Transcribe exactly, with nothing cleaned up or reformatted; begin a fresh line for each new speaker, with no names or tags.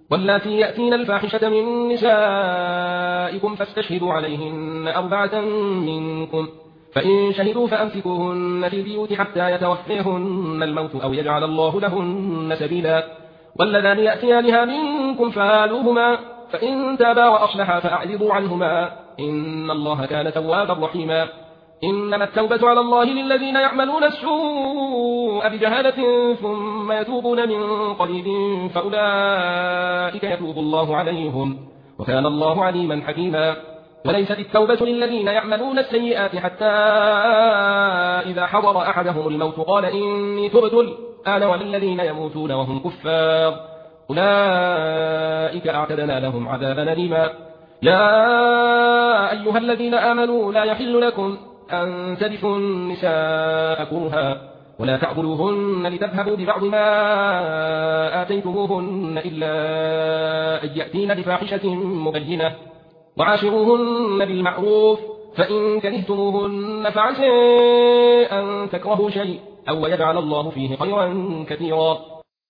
واللاتي يأتين الفاحشة من نسائكم فاستشهدوا عليهن أربعة منكم، فإن شهدوا فأمسكوهن في البيوت حتى يتوفيهن الموت أو يجعل الله لهن سبيلا. واللذان يأتيانها منكم فآلوهما، فإن تابا وأصلحا فأعرضوا عنهما، إن الله كان توابا رحيما. إنما التوبة على الله للذين يعملون السوء بجهالة ثم يتوبون من قريب فأولئك يتوب الله عليهم، وكان الله عليما حكيما. وليست التوبة للذين يعملون السيئات حتى إذا حضر أحدهم الموت قال إني تبت الآن والذين يموتون وهم كفار أولئك أعتدنا لهم عذابا أليما. يا أيها الذين آمنوا لا يحل لكم أن ترثوا النساء كرها ولا تعضلوهن لتذهبوا ببعض ما آتيتموهن إلا أن يأتين بفاحشة مبينة، وعاشروهن بالمعروف، فإن كرهتموهن فعسى أن تكرهوا شيء أو يجعل الله فيه خيرا كثيرا.